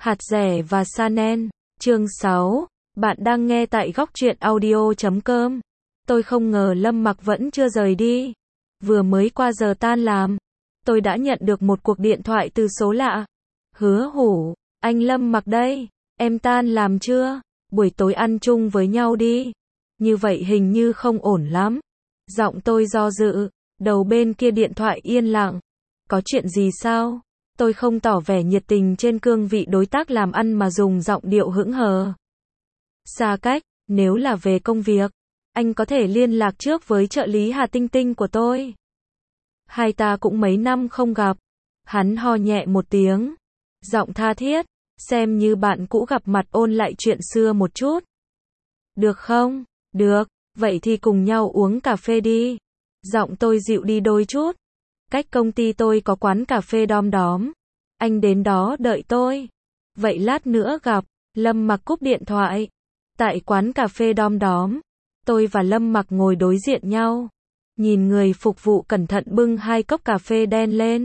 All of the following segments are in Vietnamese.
Hạt dẻ và sa nen. Chương 6. Bạn đang nghe tại góc truyện audio.com. Tôi không ngờ Lâm Mặc vẫn chưa rời đi. Vừa mới qua giờ tan làm, tôi đã nhận được một cuộc điện thoại từ số lạ. Hứa Hủ, anh Lâm Mặc đây, em tan làm chưa? Buổi tối ăn chung với nhau đi. Như vậy hình như không ổn lắm. Giọng tôi do dự, đầu bên kia điện thoại yên lặng. Có chuyện gì sao? Tôi không tỏ vẻ nhiệt tình trên cương vị đối tác làm ăn mà dùng giọng điệu hững hờ. Xa cách, nếu là về công việc, anh có thể liên lạc trước với trợ lý Hà Tinh Tinh của tôi. Hai ta cũng mấy năm không gặp. Hắn ho nhẹ một tiếng, giọng tha thiết, xem như bạn cũ gặp mặt ôn lại chuyện xưa một chút. Được không? Được, vậy thì cùng nhau uống cà phê đi. Giọng tôi dịu đi đôi chút. Cách công ty tôi có quán cà phê đom đóm. Anh đến đó đợi tôi. Vậy lát nữa gặp. Lâm Mặc cúp điện thoại. Tại quán cà phê đom đóm, tôi và Lâm Mặc ngồi đối diện nhau. Nhìn người phục vụ cẩn thận bưng hai cốc cà phê đen lên.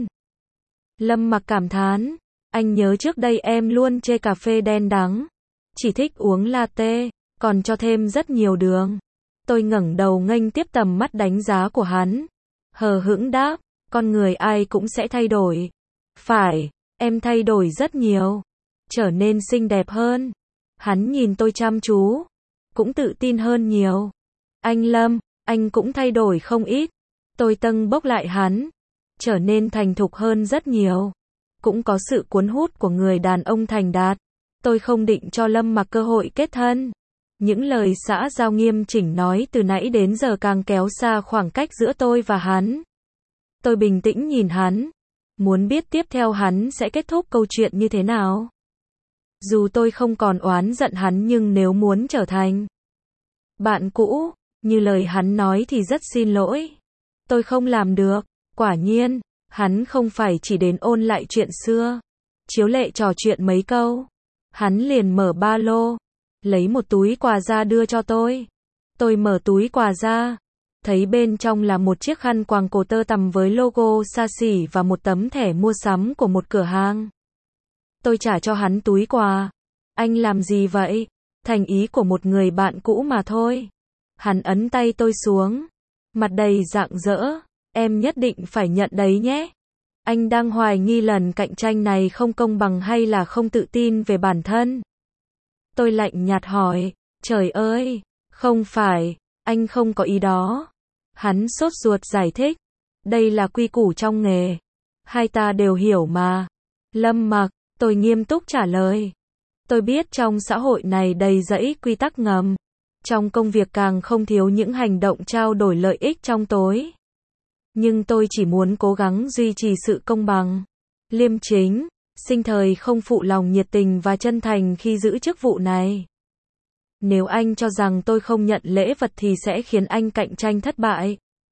Lâm Mặc cảm thán, anh nhớ trước đây em luôn chê cà phê đen đắng, chỉ thích uống latte, còn cho thêm rất nhiều đường. Tôi ngẩng đầu nghênh tiếp tầm mắt đánh giá của hắn. Hờ hững đáp, con người ai cũng sẽ thay đổi. Phải, em thay đổi rất nhiều, trở nên xinh đẹp hơn. Hắn nhìn tôi chăm chú, cũng tự tin hơn nhiều. Anh Lâm, anh cũng thay đổi không ít. Tôi tâng bốc lại hắn, trở nên thành thục hơn rất nhiều. Cũng có sự cuốn hút của người đàn ông thành đạt. Tôi không định cho Lâm Mặc cơ hội kết thân. Những lời xã giao nghiêm chỉnh nói từ nãy đến giờ càng kéo xa khoảng cách giữa tôi và hắn. Tôi bình tĩnh nhìn hắn, muốn biết tiếp theo hắn sẽ kết thúc câu chuyện như thế nào. Dù tôi không còn oán giận hắn nhưng nếu muốn trở thành bạn cũ, như lời hắn nói thì rất xin lỗi. Tôi không làm được. Quả nhiên, hắn không phải chỉ đến ôn lại chuyện xưa. Chiếu lệ trò chuyện mấy câu, hắn liền mở ba lô, lấy một túi quà ra đưa cho tôi. Tôi mở túi quà ra, thấy bên trong là một chiếc khăn quàng cổ tơ tằm với logo xa xỉ và một tấm thẻ mua sắm của một cửa hàng. Tôi trả cho hắn túi quà. Anh làm gì vậy? Thành ý của một người bạn cũ mà thôi. Hắn ấn tay tôi xuống, mặt đầy rạng rỡ. Em nhất định phải nhận đấy nhé. Anh đang hoài nghi lần cạnh tranh này không công bằng hay là không tự tin về bản thân? Tôi lạnh nhạt hỏi. Trời ơi, không phải, anh không có ý đó. Hắn sốt ruột giải thích. Đây là quy củ trong nghề. Hai ta đều hiểu mà. Lâm Mặc, tôi nghiêm túc trả lời. Tôi biết trong xã hội này đầy rẫy quy tắc ngầm. Trong công việc càng không thiếu những hành động trao đổi lợi ích trong tối. Nhưng tôi chỉ muốn cố gắng duy trì sự công bằng, liêm chính, sinh thời không phụ lòng nhiệt tình và chân thành khi giữ chức vụ này. Nếu anh cho rằng tôi không nhận lễ vật thì sẽ khiến anh cạnh tranh thất bại,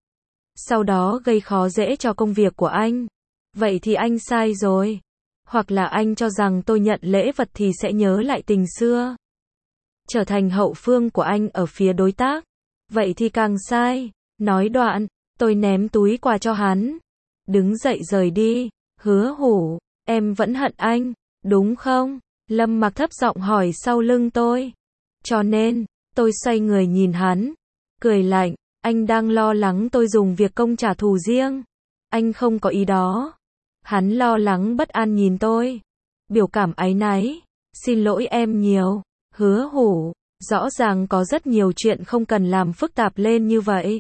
sau đó gây khó dễ cho công việc của anh, vậy thì anh sai rồi. Hoặc là anh cho rằng tôi nhận lễ vật thì sẽ nhớ lại tình xưa, trở thành hậu phương của anh ở phía đối tác, vậy thì càng sai. Nói đoạn, tôi ném túi quà cho hắn, đứng dậy rời đi. Hứa Hủ, em vẫn hận anh, đúng không? Lâm Mặc thấp giọng hỏi sau lưng tôi. Cho nên, tôi xoay người nhìn hắn, cười lạnh, anh đang lo lắng tôi dùng việc công trả thù riêng. Anh không có ý đó. Hắn lo lắng bất an nhìn tôi, biểu cảm áy náy, xin lỗi em nhiều. Hứa Hủ, rõ ràng có rất nhiều chuyện không cần làm phức tạp lên như vậy.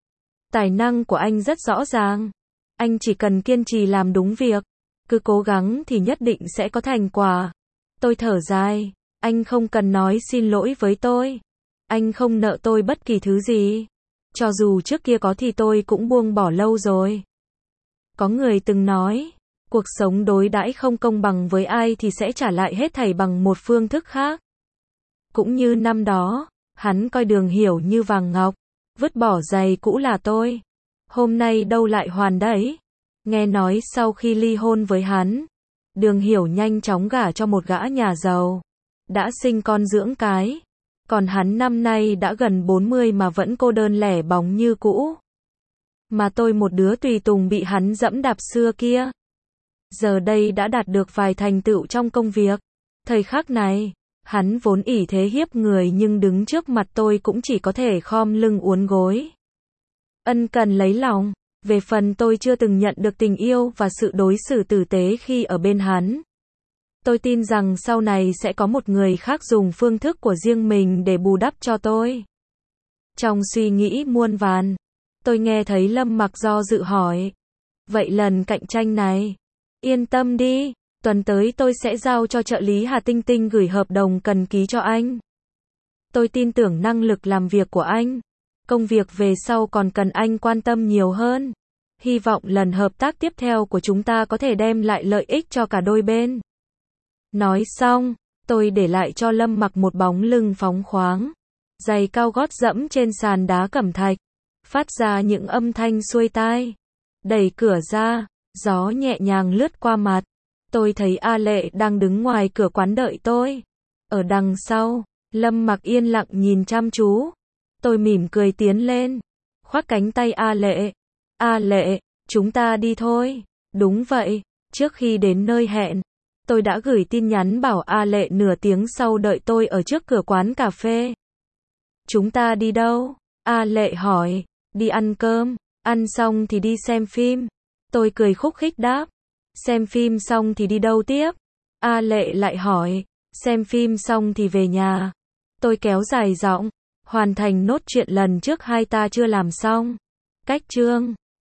Tài năng của anh rất rõ ràng. Anh chỉ cần kiên trì làm đúng việc, cứ cố gắng thì nhất định sẽ có thành quả. Tôi thở dài, anh không cần nói xin lỗi với tôi. Anh không nợ tôi bất kỳ thứ gì. Cho dù trước kia có thì tôi cũng buông bỏ lâu rồi. Có người từng nói, cuộc sống đối đãi không công bằng với ai thì sẽ trả lại hết thảy bằng một phương thức khác. Cũng như năm đó, hắn coi Đường Hiểu như vàng ngọc, vứt bỏ giày cũ là tôi. Hôm nay đâu lại hoàn đấy. Nghe nói sau khi ly hôn với hắn, Đường Hiểu nhanh chóng gả cho một gã nhà giàu, đã sinh con dưỡng cái. Còn hắn năm nay đã gần 40 mà vẫn cô đơn lẻ bóng như cũ. Mà tôi một đứa tùy tùng bị hắn dẫm đạp xưa kia, giờ đây đã đạt được vài thành tựu trong công việc. Thời khắc này, hắn vốn ỷ thế hiếp người nhưng đứng trước mặt tôi cũng chỉ có thể khom lưng uốn gối. Ân cần lấy lòng, về phần tôi chưa từng nhận được tình yêu và sự đối xử tử tế khi ở bên hắn. Tôi tin rằng sau này sẽ có một người khác dùng phương thức của riêng mình để bù đắp cho tôi. Trong suy nghĩ muôn vàn, tôi nghe thấy Lâm Mặc do dự hỏi. Vậy lần cạnh tranh này, yên tâm đi, tuần tới tôi sẽ giao cho trợ lý Hà Tinh Tinh gửi hợp đồng cần ký cho anh. Tôi tin tưởng năng lực làm việc của anh. Công việc về sau còn cần anh quan tâm nhiều hơn. Hy vọng lần hợp tác tiếp theo của chúng ta có thể đem lại lợi ích cho cả đôi bên. Nói xong, tôi để lại cho Lâm Mặc một bóng lưng phóng khoáng. Giày cao gót dẫm trên sàn đá cẩm thạch, phát ra những âm thanh xuôi tai. Đẩy cửa ra, gió nhẹ nhàng lướt qua mặt. Tôi thấy A Lệ đang đứng ngoài cửa quán đợi tôi. Ở đằng sau, Lâm Mặc yên lặng nhìn chăm chú. Tôi mỉm cười tiến lên, khoác cánh tay A Lệ. A Lệ, chúng ta đi thôi. Đúng vậy, trước khi đến nơi hẹn, tôi đã gửi tin nhắn bảo A Lệ nửa tiếng sau đợi tôi ở trước cửa quán cà phê. Chúng ta đi đâu? A Lệ hỏi. Đi ăn cơm, ăn xong thì đi xem phim. Tôi cười khúc khích đáp. Xem phim xong thì đi đâu tiếp? A Lệ lại hỏi. Xem phim xong thì về nhà. Tôi kéo dài giọng. Hoàn thành nốt chuyện lần trước hai ta chưa làm xong. Cách chương